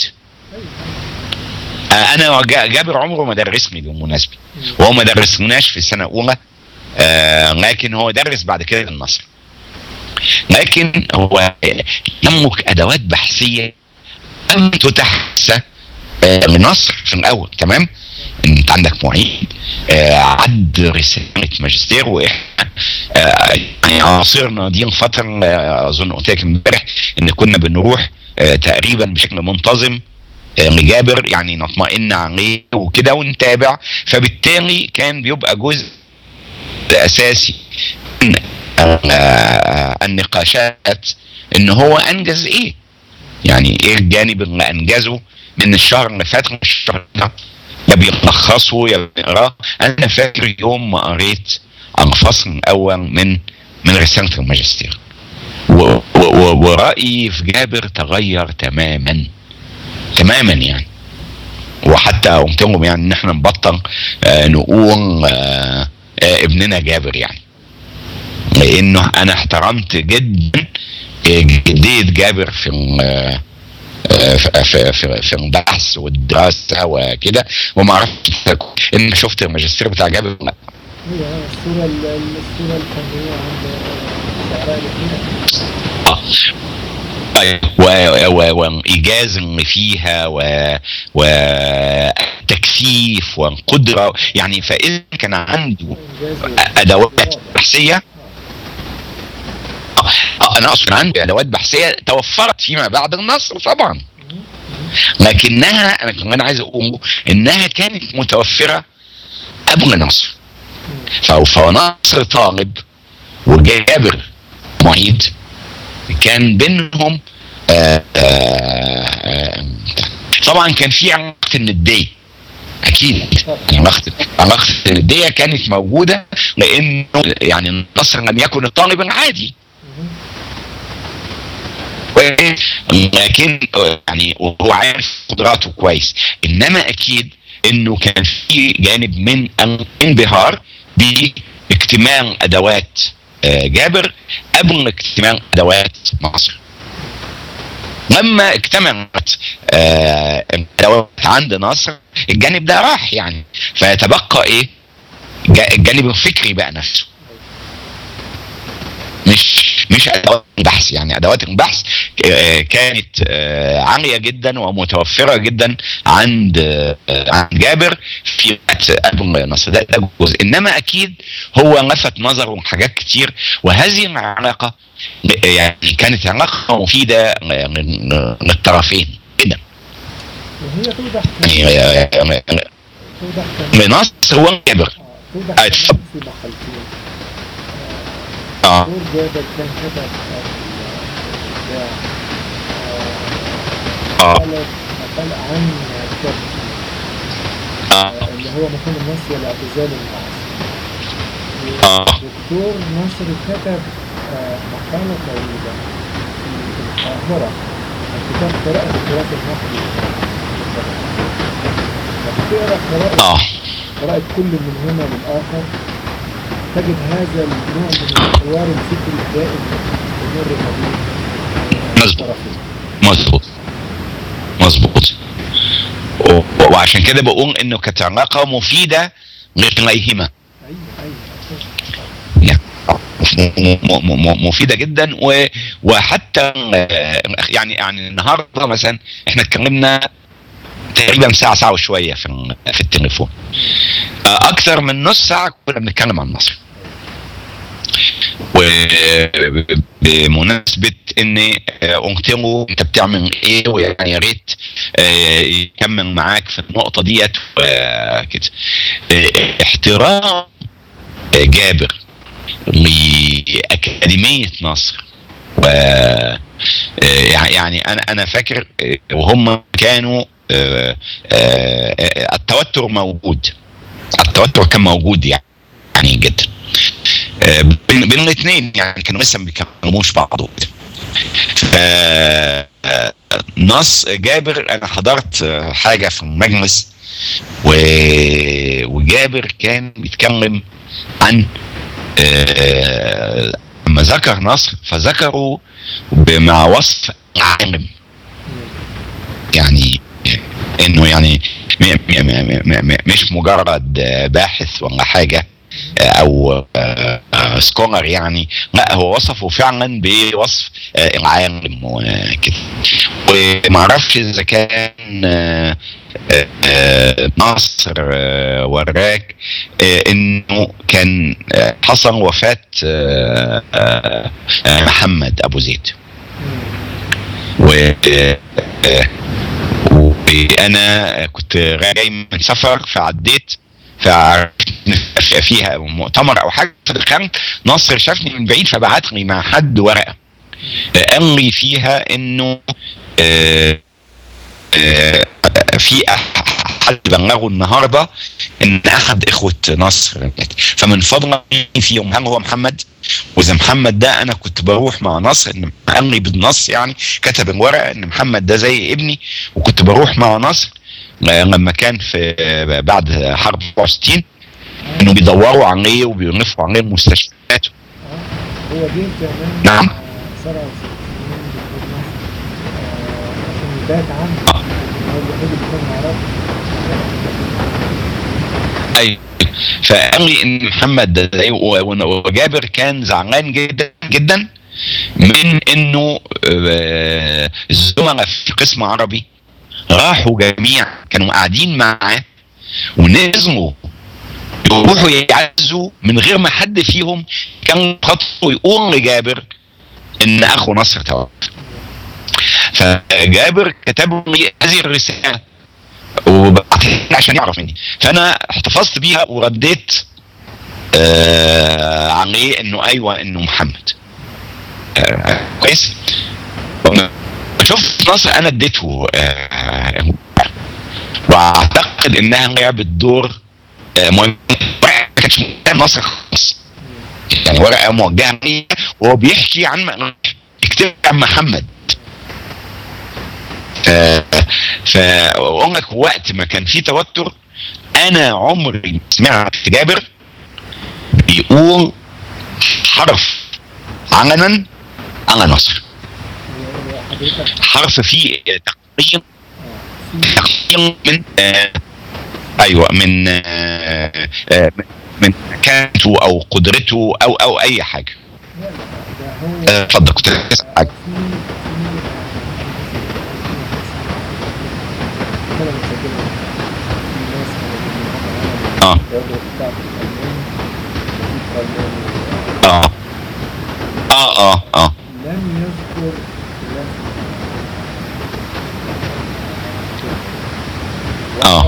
انا جابر عمره ما درسني بالمناسبة، وهو ما درسناش في السنة الاولى، لكن هو درس بعد كده النصر. لكن هو يملك ادوات بحثية لم تتحسى لنصر في الاول. تمام، انت عندك معيد عد رسالة ماجستير، واحنا يعني عاصرنا دي الفترة اظن قلت لك امبارح ان كنا بنروح تقريبا بشكل منتظم لجابر، يعني نطمئن عليه وكده ونتابع، فبالتالي كان بيبقى جزء اساسي من النقاشات ان هو انجز ايه، يعني ايه الجانب اللي انجزه من الشهر اللي فات والشهر ده، يا بيلخصوا يا بيقراه. انا فاكر يوم ما قريت الفصل الاول من من رسالة الماجستير ورأيي في جابر تغير تماما تماما يعني، وحتى قلت لهم يعني ان احنا نبطل آه نقول آه آه ابننا جابر، يعني لانه انا احترمت جدا جدية جابر في في في في, في البحث والدراسة وكده، وما عرفت ان شفت الماجستير بتاع جابر. لا هي الصورة الصورة الفنية عند شعراء والايجاز اللي فيها والتكثيف والقدرة، يعني فاذا كان عنده ادوات بحثية، انا اقصد عنده ادوات بحثية توفرت فيما بعد النصر طبعا، لكنها انا كمان عايز اقول انها كانت متوفرة قبل النصر. فنصر طالب وجابر معيد، كان بينهم آآ آآ طبعا كان في علاقة الندية اكيد، علاقة علاقة الندية كانت موجودة، لانه يعني نصر لم يكن الطالب العادي، لكن يعني وهو عارف قدراته كويس. انما اكيد انه كان في جانب من الانبهار باكتمال ادوات جابر قبل اكتمال ادوات نصر. لما اكتملت الادوات عند نصر الجانب ده راح يعني، فيتبقى ايه الجانب الفكري بقى نفسه، مش مش ادوات البحث. يعني ادوات البحث كانت عالية جدا ومتوفرة جدا عند عند جابر في قبل نصر، ده جزء. انما اكيد هو لفت نظره حاجات كتير، وهذه العلاقة يعني كانت علاقة مفيدة للطرفين جدا. وهي توضح لنصر هو جابر توضح في محلتين. اه دور جابر كان كتب بتاع اه مقالة مقالة عن كتاب اه اللي هو مفهوم النص والاعتزال المعاصر. اه دكتور نصر كتب آه، مقالة طويلة في القاهرة، الكتاب قراءة التراث النقدي. فبتقرأ قراءة اه قراءة كل منهما للآخر، تجد هذا النوع من الحوار الفكري الدائم يمر ما بين مظبوط الطرفين. مظبوط مظبوط. و- وعشان كده بقول انه كانت علاقه مفيده لغيرهما، أيوه أيوه يعني م- م- م- مفيده جدا. و- وحتى آه، يعني يعني النهارده مثلا احنا اتكلمنا تقريبا ساعه ساعه وشويه في ال- في التليفون، آه، اكثر من نص ساعه كنا بنتكلم عن مصر. وبمناسبة ان قلت له انت بتعمل ايه ويعني يا ريت آه، يكمل معاك في النقطة ديت وكده، آه، احترام جابر لأكاديمية نصر. و آه، يعني انا انا فاكر آه، وهم كانوا آه، آه، التوتر موجود، التوتر كان موجود يعني يعني جدا آه، بين بين الاثنين، يعني كانوا لسه ما بيكلموش بعض. ف آه، نص جابر انا حضرت آه، حاجه في المجلس و... وجابر كان بيتكلم عن آه، لما ذكر نصر فذكروا مع وصف عالم، يعني انه يعني م... م... م... م... مش مجرد باحث ولا حاجه او سكولر، يعني لا هو وصفه فعلا بوصف آه، العالم وكده. وما اعرفش اذا كان آه، آه، ناصر آه، وراك آه، انه كان آه، حصل وفاة آه، آه، آه، محمد ابو زيد. و آه، آه، وانا كنت جاي من سفر فعديت فيها مؤتمر او حاجه، فدخلت ناصر شافني من بعيد فبعت لي مع حد ورقه قال لي فيها انه آه، آه، في حد بلغه النهارده ان احد اخوه نصر مات، فمن فضلك فيهم هل هو محمد؟ واذا محمد ده انا كنت بروح مع نصر، ان قال لي بالنص يعني كتب الورقه ان محمد ده زي ابني، وكنت بروح مع نصر لما كان في بعد حرب أربعة وستين انه بيدوروا عليه وبيلفوا عليه المستشفيات. هو جه كمان نعم سبعة وستين دكتور نصر عشان يبات عنه، هو الوحيد اللي كان يعرفه. اي فقال لي ان محمد ده، وجابر كان زعلان جدا جدا من انه الزملاء في قسم عربي راحوا جميع كانوا قاعدين معاه ونزلوا يروحوا يعزوا من غير ما حد فيهم كان خطوه يقول لجابر ان اخو نصر توفى. فجابر كتب لي هذه الرساله وبعتها عشان يعرف مني، فانا احتفظت بيها ورديت آه عليه انه ايوه انه محمد آه كويس. شفت نصر انا اديته آه واعتقد انها لعبت دور آه مهم. ما كانتش نصر خالص، يعني ورقه موجهه لي وهو بيحكي عن يكتب عن محمد. فاقول لك وقت ما كان في توتر انا عمري ما سمعت جابر بيقول حرف علنا على نصر، حرف فيه تقييم تقييم من آه ايوه من آه آه من مكانته او قدرته او او اي حاجه. اتفضل. كنت بتسال حاجه. اه اه اه اه اه لم يذكر اه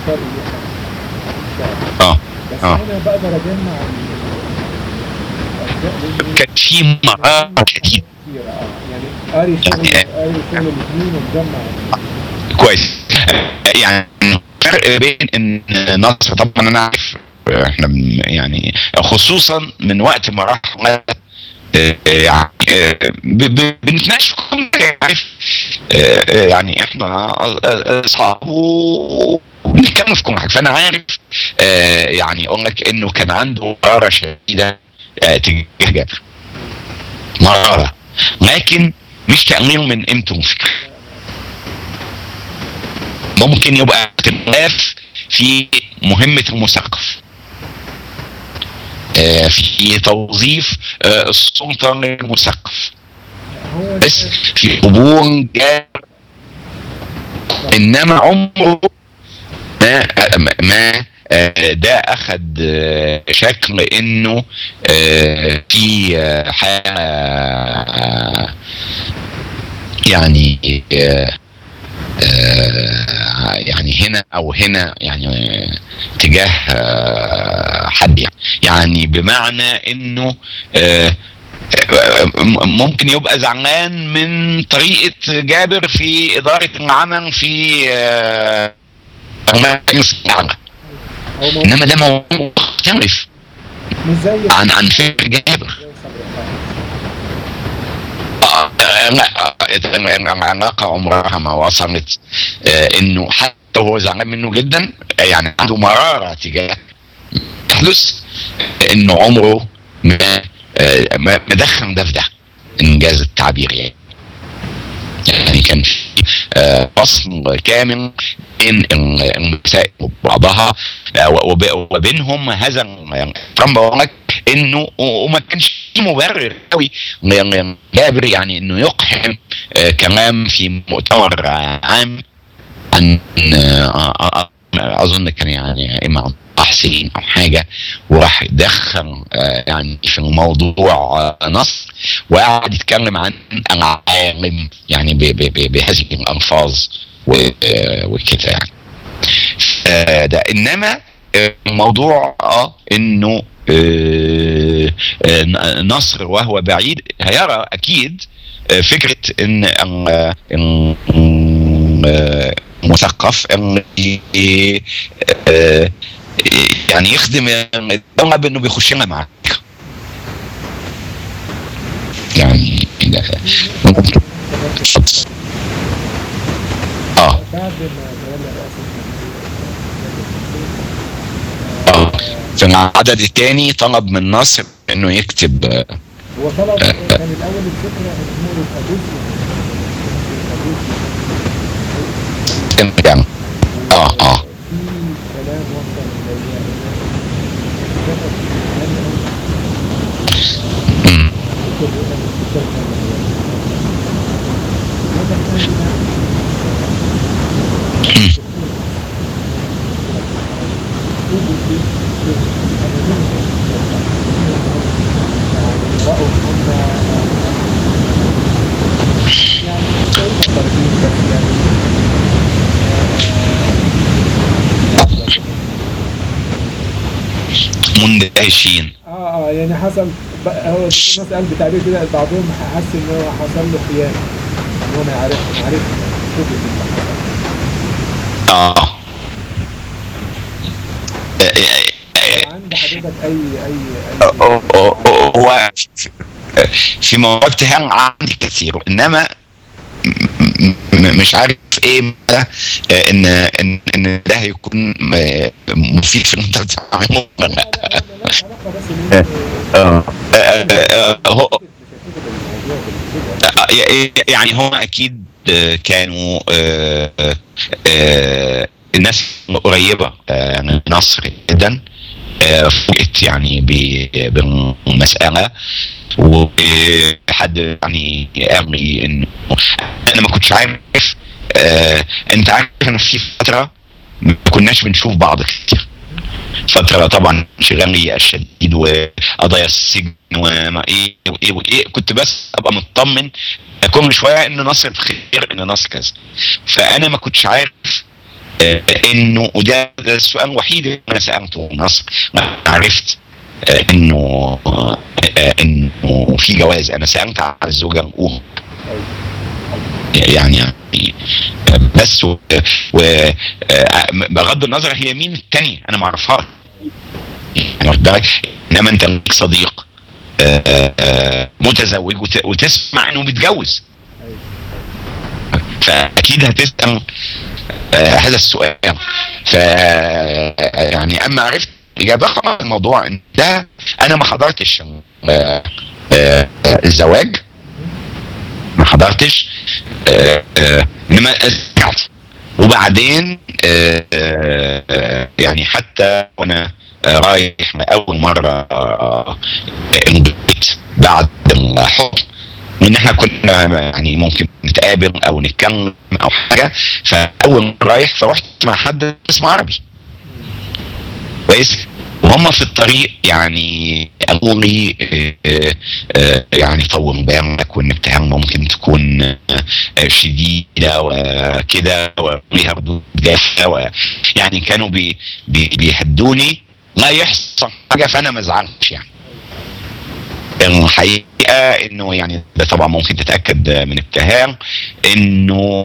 اه بس اه انا بقدر اجمع كان في مرات كتير كتير اه يعني قاري شغل قاري شغل الاثنين ومجمع. كويس. يعني الفرق بين ان نصر، طبعا انا عارف احنا يعني خصوصا من وقت ما راح يعني بنتناقش في كل حاجه، عارف يعني احنا اصحاب وبنتكلم في كل حاجه، فانا عارف يعني اقول لك انه كان عنده مراره شديده تجاه جابر، مراره، لكن مش تقليل من قيمته وفكره. ممكن يبقى اختلاف في مهمه المثقف، في توظيف السلطه للمثقف، بس في قبول جابر، انما عمره ما ما ده اخذ شكل انه في حاجه يعني يعني هنا او هنا يعني تجاه حد، يعني بمعنى انه ممكن يبقى زعلان من طريقه جابر في اداره العمل في انما ده موضوع مختلف عن عن فكر جابر. العلاقه عمرها ما وصلت انه حتى هو زعلان منه جدا، يعني عنده مراره تجاه يحدث، انه عمره ما ما دخل ده في ده، انجاز التعبير يعني. يعني كان في فصل كامل بين المسائل وبعضها وبينهم هذا ترامب بقول لك انه وما كانش في مبرر قوي جابر يعني انه يقحم كلام في مؤتمر عام عن اظن كان يعني اما حسين او حاجه، وراح يدخل يعني في الموضوع نص وقعد يتكلم عن العالم يعني بهذه الالفاظ وكده يعني. ده انما الموضوع اه انه نصر وهو بعيد هيرى اكيد فكره ان المثقف يعني يخدم الدولة بانه بيخش لنا معاك يعني اه اه في العدد الثاني طلب من نصر انه يكتب. هو طلب كان الاول الفكره انه يبقى جزء يعني اه اه مندهشين. اه اه يعني حصل هو الناس قال بتعبير كده، بعضهم حس ان هو حصل له خيانه، ان هو ما يعرفش ما عرفش اه عند حضرتك اي اي هو في مواد تهم عندي كثير، انما مش عارف ايه ان ان ان ده هيكون مفيد في انت بتعمله ولا لا. يعني هو اكيد كانوا الناس قريبه من نصر جدا، فوجئت يعني بالمساله، وحد يعني قال لي انه انا ما كنتش عارف. آه انت عارف ان في فتره ما كناش بنشوف بعض كتير، فتره طبعا انشغالي الشديد وقضايا السجن وما ايه وايه وايه، كنت بس ابقى مطمن كل شويه ان نصر بخير، ان نصر كذا، فانا ما كنتش عارف آه انه، وده السؤال الوحيد اللي انا سالته نصر، ما عرفت انه انه في جواز. انا سألت على الزوجة الاولى يعني بس، وبغض النظر هي مين التانية انا ما اعرفهاش يعني، انما انت لك صديق متزوج وتسمع انه بيتجوز، فاكيد هتسأل هذا السؤال. ف يعني اما عرفت اجابه عن الموضوع ده، انا ما حضرتش الزواج، ما حضرتش، انما سمعت. وبعدين يعني حتى وانا رايح اول مره البيت بعد الحكم، ان احنا كنا يعني ممكن نتقابل او نتكلم او حاجه، فاول رايح فرحت مع حد اسمه عربي كويس، وهم في الطريق يعني قالوا لي يعني طول بالك وان الاتهام ممكن تكون شديده وكده وليها ردود جافه، يعني كانوا بي بي بيهدوني لا يحصل حاجه، فانا ما زعلتش يعني. الحقيقه انه يعني ده طبعا ممكن تتاكد من اتهام انه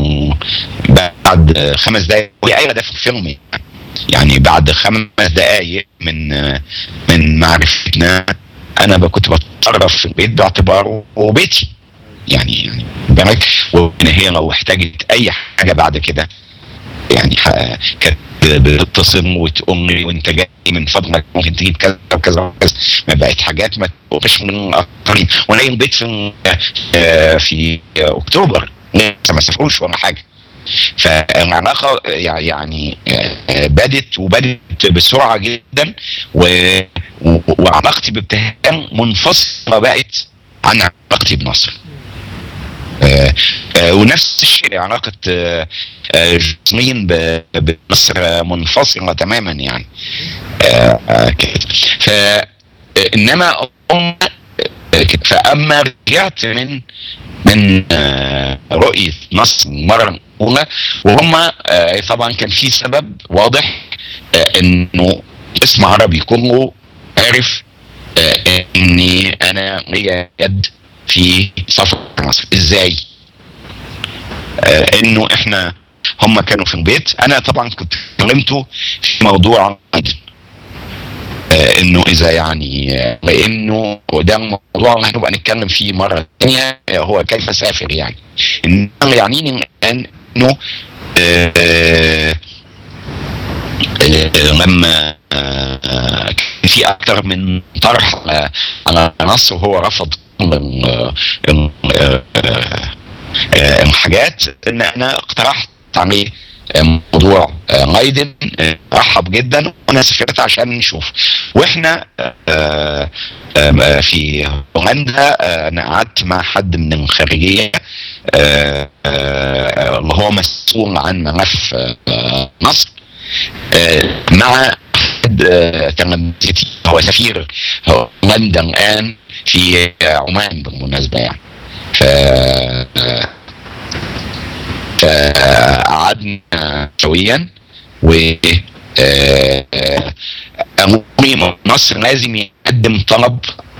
بعد خمس دقائق، وهي ده في الفيلم يعني يعني بعد خمس دقائق من من معرفتنا انا كنت بتصرف في البيت باعتباره بيتي يعني يعني بالك، وان هي لو احتاجت اي حاجه بعد كده يعني كانت بتتصل وتقول لي وانت جاي من فضلك ممكن تجيب كذا وكذا وكذا، ما بقت حاجات ما تبقاش من الاخرين. وانا البيت في في اكتوبر لسه ما سافروش ولا حاجه، فالعلاقه يعني بدت وبدت بسرعه جدا، وعلاقتي بابتهام منفصله بقت عن علاقتي بنصر. آه آه ونفس الشيء علاقة آه جسمين بمصر منفصلة تماما يعني آه آه فإنما فأما رجعت من من آه رؤية مصر المرة الأولى، وهم آه طبعا كان في سبب واضح آه إنه اسم عربي كله عرف آه إني أنا ليا يد في سفر مصر. ازاي؟ آه انه احنا هم كانوا في البيت، انا طبعا كنت كلمته في موضوع آه انه اذا يعني آه لانه ده الموضوع اللي هنبقى نتكلم فيه مره ثانيه، آه هو كيف اسافر يعني. انه يعنيني الان انه آه آه آه لما آه كان في اكثر من طرح على على مصر وهو رفض الحاجات، ان انا اقترحت عليه موضوع مايدن، رحب جدا وانا سافرت عشان نشوف. واحنا في هولندا انا قعدت مع حد من الخارجيه اللي هو مسؤول عن ملف مصر، مع تلامذتي هو سفير هولندا الان في عمان بالمناسبة يعني. ف فقعدنا سويا و أموري مصر لازم يقدم طلب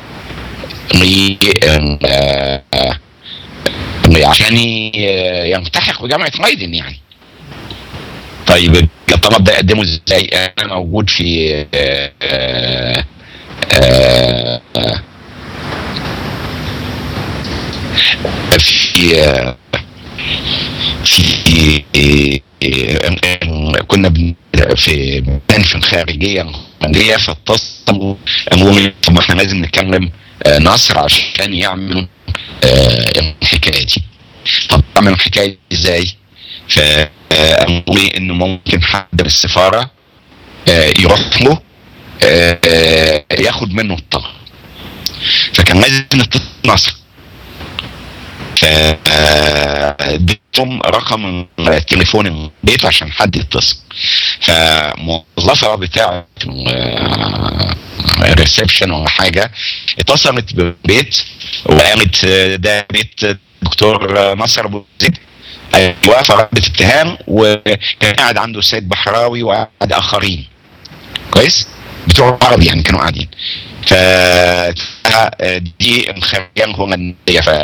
عشان يلتحق بجامعة مايدن يعني. طيب الطلب ده يقدمه ازاي؟ انا موجود في آآ آآ آآ في في كنا في في الخارجيه الخارجيه فاتصلوا قالوا طب احنا لازم نكلم نصر عشان يعملوا الحكايه دي. طب اعمل الحكايه دي ازاي؟ فقالوا لي انه ممكن حد من السفاره يروح له ياخد منه الطلب، فكان لازم نتصل نصر. فاديتهم رقم تليفون البيت عشان حد يتصل، فموظفه بتاعه الريسبشن ولا حاجه اتصلت بالبيت وقالت ده بيت دكتور نصر ابو زيد. ايوه، فردت اتهام، وكان قاعد عنده السيد بحراوي وقاعد اخرين كويس بتوع عربي يعني كانوا قاعدين. ف دي الخارجيه الهولنديه. ف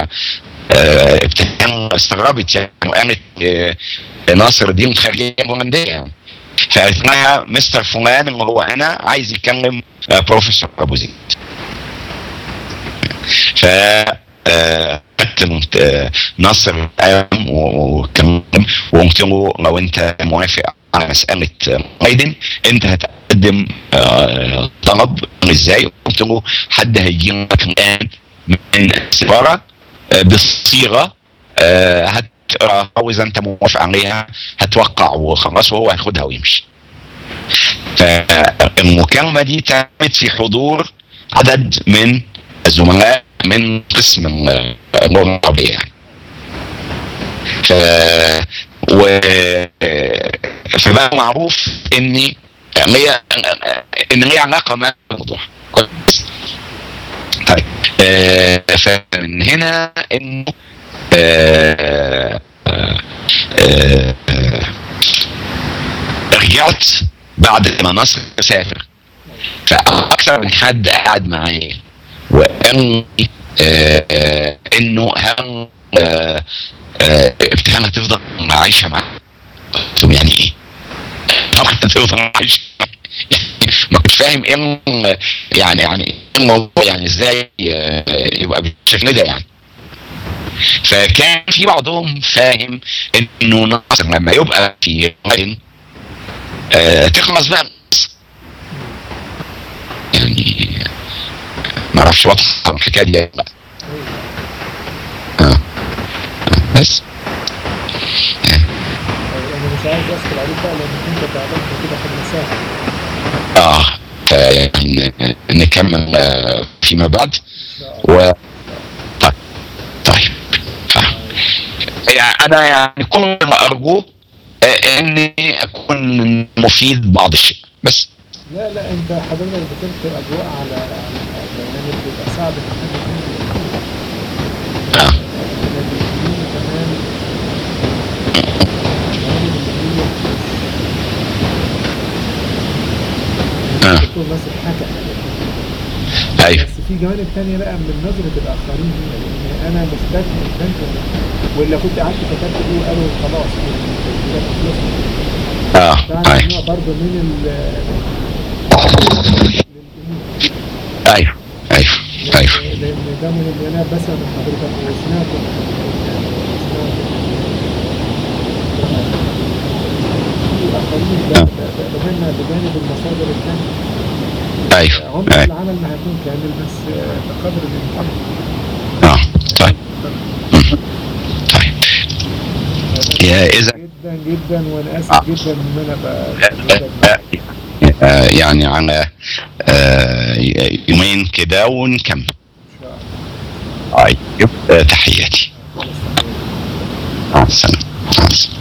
ابتدى استغربت يعني وقامت ناصر الدين الخارجيه الهولنديه يعني. فقالت لها مستر فلان اللي هو انا عايز يتكلم بروفيسور ابو زيد. ف قلت ناصر قام وكلم وقلت له لو انت موافق على مساله بايدن انت هتقدم طلب ازاي؟ قلت له حد هيجي لك الان من السفاره بالصيغه هتقراها واذا انت موافق عليها هتوقع وخلاص وهو هياخدها ويمشي. فالمكالمه دي تمت في حضور عدد من الزملاء من قسم اللغه العربيه يعني. ف و فبقى معروف اني هي ان ليه علاقه مع الموضوع كويس. طيب آه فمن هنا انه آه آه آه آه رجعت بعد ما نصر سافر، فاكثر من حد قاعد معايا وقال آه آه انه هل آه آه ابتهال هتفضل عايشه معاه؟ قلت لهم يعني ايه؟ طبعا هتفضل عايشه ما كنتش فاهم ايه يعني يعني ايه الموضوع يعني ازاي يبقى بالشكل ده يعني. فكان في بعضهم فاهم انه ناصر لما يبقى في غين آه تخلص بقى يعني ما اعرفش واضحه الحكايه دي بقى. اه بس انا مش عايز اسال عليك بقى لان انت تعبان كده في المسافه. اه يعني نكمل فيما بعد. و طيب طيب يعني انا يعني كل ما ارجوه اني اكون مفيد بعض الشيء بس. لا لا انت حضرتك بتلقي اجواء على برنامج بيبقى صعب ان اه الدكتور ناصر حكى ايوه بس في جوانب ثانيه بقى من نظره الاخرين هنا لان انا مستثمر بنك ولا كنت قعدت كتبت ايه وقالوا خلاص اه ايوه برضه من ال ايوه ايوه ايوه لان ده من اللي انا بسمع من حضرتك وسمعت في اخرين بهنا بجانب المصادر الثانيه. ايوه عمر أيوة. العمل ما هيكون كامل بس بقدر الامكان. اه طيب طيب يا اذا جدا جدا وانا اسف آه. جدا ان انا بقى آه يعني على آه يومين كده ونكمل. طيب تحياتي. مع السلامه.